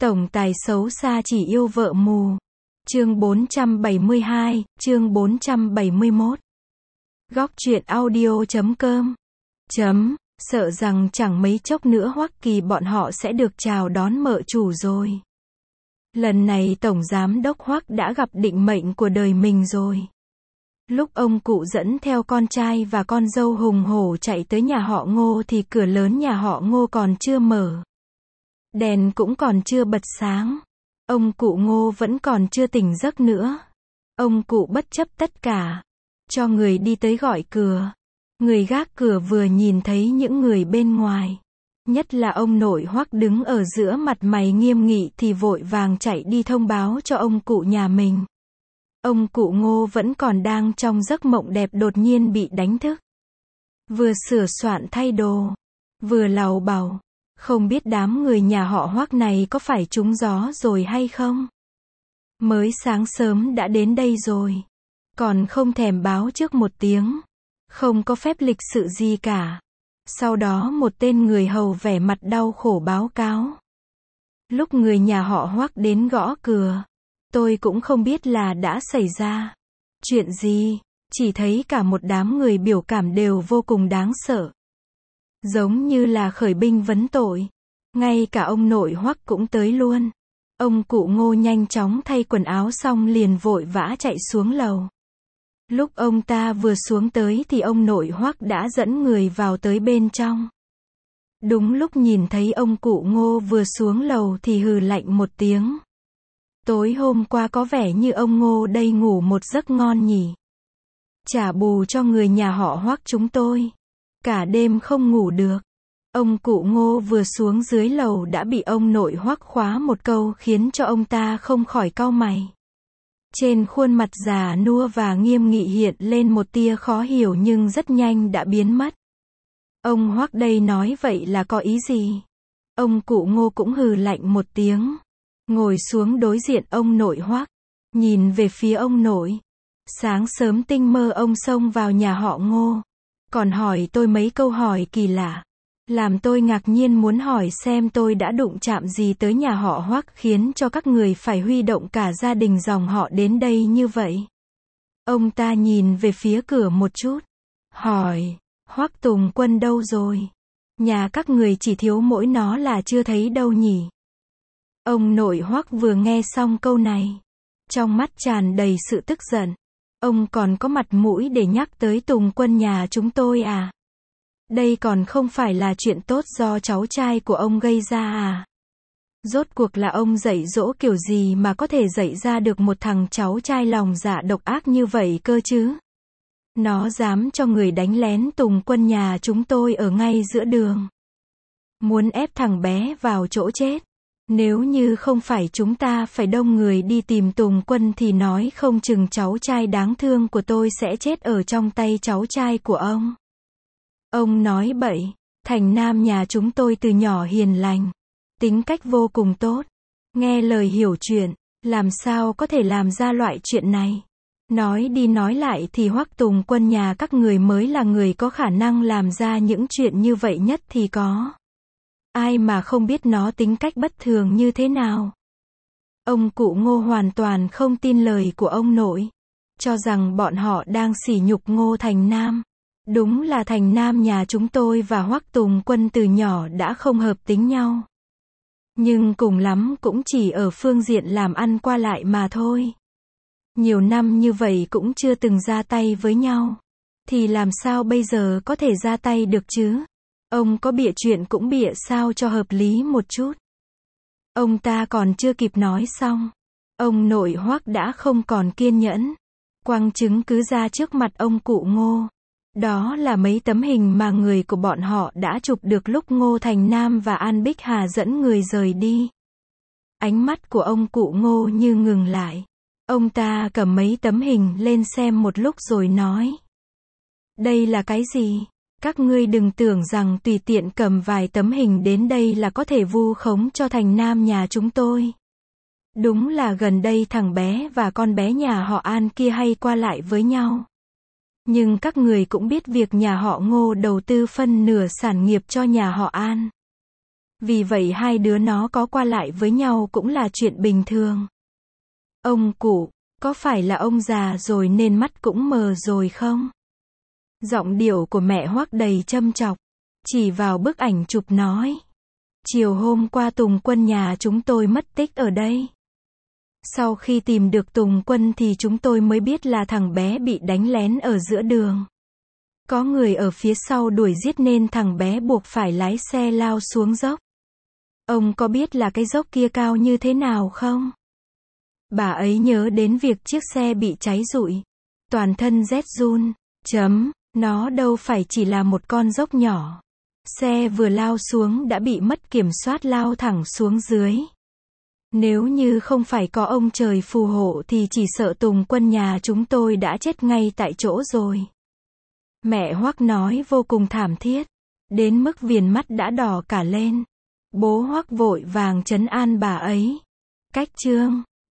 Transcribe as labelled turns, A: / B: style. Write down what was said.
A: Tổng tài xấu xa chỉ yêu vợ mù. Chương 472, chương 471. Góc truyện audio.com. Sợ rằng chẳng mấy chốc nữa Hoắc Kỳ bọn họ sẽ được chào đón mợ chủ rồi. Lần này Tổng Giám đốc Hoắc đã gặp định mệnh của đời mình rồi. Lúc ông cụ dẫn theo con trai và con dâu hùng hổ chạy tới nhà họ Ngô thì cửa lớn nhà họ Ngô còn chưa mở. Đèn cũng còn chưa bật sáng. Ông cụ Ngô vẫn còn chưa tỉnh giấc nữa. Ông cụ bất chấp tất cả, cho người đi tới gọi cửa. Người gác cửa vừa nhìn thấy những người bên ngoài, nhất là ông nội Hoắc đứng ở giữa mặt mày nghiêm nghị thì vội vàng chạy đi thông báo cho ông cụ nhà mình. Ông cụ Ngô vẫn còn đang trong giấc mộng đẹp đột nhiên bị đánh thức. Vừa sửa soạn thay đồ, vừa lầu bầu, không biết đám người nhà họ Hoắc này có phải trúng gió rồi hay không? Mới sáng sớm đã đến đây rồi, còn không thèm báo trước một tiếng, không có phép lịch sự gì cả. Sau đó một tên người hầu vẻ mặt đau khổ báo cáo. Lúc người nhà họ Hoắc đến gõ cửa, tôi cũng không biết là đã xảy ra chuyện gì, chỉ thấy cả một đám người biểu cảm đều vô cùng đáng sợ. Giống như là khởi binh vấn tội. Ngay cả ông nội Hoắc cũng tới luôn. Ông cụ Ngô nhanh chóng thay quần áo xong liền vội vã chạy xuống lầu. Lúc ông ta vừa xuống tới thì ông nội Hoắc đã dẫn người vào tới bên trong. Đúng lúc nhìn thấy ông cụ Ngô vừa xuống lầu thì hừ lạnh một tiếng. Tối hôm qua có vẻ như ông Ngô đây ngủ một giấc ngon nhỉ. Trả bù cho người nhà họ Hoắc chúng tôi. Cả đêm không ngủ được. Ông cụ Ngô vừa xuống dưới lầu đã bị ông nội Hoắc khóa một câu khiến cho ông ta không khỏi cau mày. Trên khuôn mặt già nua và nghiêm nghị hiện lên một tia khó hiểu nhưng rất nhanh đã biến mất. Ông Hoắc đây nói vậy là có ý gì? Ông cụ Ngô cũng hừ lạnh một tiếng, ngồi xuống đối diện ông nội Hoắc, nhìn về phía ông nội. Sáng sớm tinh mơ ông xông vào nhà họ Ngô, còn hỏi tôi mấy câu hỏi kỳ lạ, làm tôi ngạc nhiên muốn hỏi xem tôi đã đụng chạm gì tới nhà họ Hoắc khiến cho các người phải huy động cả gia đình dòng họ đến đây như vậy. Ông ta nhìn về phía cửa một chút, hỏi, Hoắc Tùng Quân đâu rồi? Nhà các người chỉ thiếu mỗi nó là chưa thấy đâu nhỉ? Ông nội Hoắc vừa nghe xong câu này, trong mắt tràn đầy sự tức giận. Ông còn có mặt mũi để nhắc tới Tùng Quân nhà chúng tôi à? Đây còn không phải là chuyện tốt do cháu trai của ông gây ra à? Rốt cuộc là ông dạy dỗ kiểu gì mà có thể dạy ra được một thằng cháu trai lòng dạ độc ác như vậy cơ chứ? Nó dám cho người đánh lén Tùng Quân nhà chúng tôi ở ngay giữa đường. Muốn ép thằng bé vào chỗ chết. Nếu như không phải chúng ta phải đông người đi tìm Tùng Quân thì nói không chừng cháu trai đáng thương của tôi sẽ chết ở trong tay cháu trai của ông. Ông nói bậy, Thành Nam nhà chúng tôi từ nhỏ hiền lành, tính cách vô cùng tốt, nghe lời hiểu chuyện, làm sao có thể làm ra loại chuyện này. Nói đi nói lại thì Hoắc Tùng Quân nhà các người mới là người có khả năng làm ra những chuyện như vậy nhất thì có. Ai mà không biết nó tính cách bất thường như thế nào. Ông cụ Ngô hoàn toàn không tin lời của ông nội, cho rằng bọn họ đang sỉ nhục Ngô Thành Nam. Đúng là Thành Nam nhà chúng tôi và Hoắc Tùng Quân từ nhỏ đã không hợp tính nhau. Nhưng cùng lắm cũng chỉ ở phương diện làm ăn qua lại mà thôi. Nhiều năm như vậy cũng chưa từng ra tay với nhau. Thì làm sao bây giờ có thể ra tay được chứ? Ông có bịa chuyện cũng bịa sao cho hợp lý một chút. Ông ta còn chưa kịp nói xong, ông nội Hoắc đã không còn kiên nhẫn, quăng chứng cứ ra trước mặt ông cụ Ngô. Đó là mấy tấm hình mà người của bọn họ đã chụp được lúc Ngô Thành Nam và An Bích Hà dẫn người rời đi. Ánh mắt của ông cụ Ngô như ngừng lại. Ông ta cầm mấy tấm hình lên xem một lúc rồi nói. Đây là cái gì? Các ngươi đừng tưởng rằng tùy tiện cầm vài tấm hình đến đây là có thể vu khống cho Thành Nam nhà chúng tôi. Đúng là gần đây thằng bé và con bé nhà họ An kia hay qua lại với nhau. Nhưng các người cũng biết việc nhà họ Ngô đầu tư phân nửa sản nghiệp cho nhà họ An. Vì vậy hai đứa nó có qua lại với nhau cũng là chuyện bình thường. Ông cụ, có phải là ông già rồi nên mắt cũng mờ rồi không? Giọng điệu của mẹ Hoắc đầy châm chọc, chỉ vào bức ảnh chụp nói. Chiều hôm qua Tùng Quân nhà chúng tôi mất tích ở đây. Sau khi tìm được Tùng Quân thì chúng tôi mới biết là thằng bé bị đánh lén ở giữa đường. Có người ở phía sau đuổi giết nên thằng bé buộc phải lái xe lao xuống dốc. Ông có biết là cái dốc kia cao như thế nào không? Bà ấy nhớ đến việc chiếc xe bị cháy rụi. Toàn thân rét run. Nó đâu phải chỉ là một con dốc nhỏ. Xe vừa lao xuống đã bị mất kiểm soát lao thẳng xuống dưới. Nếu như không phải có ông trời phù hộ thì chỉ sợ Tùng Quân nhà chúng tôi đã chết ngay tại chỗ rồi. Mẹ Hoắc nói vô cùng thảm thiết, đến mức viền mắt đã đỏ cả lên. Bố Hoắc vội vàng trấn an bà ấy. Cách chương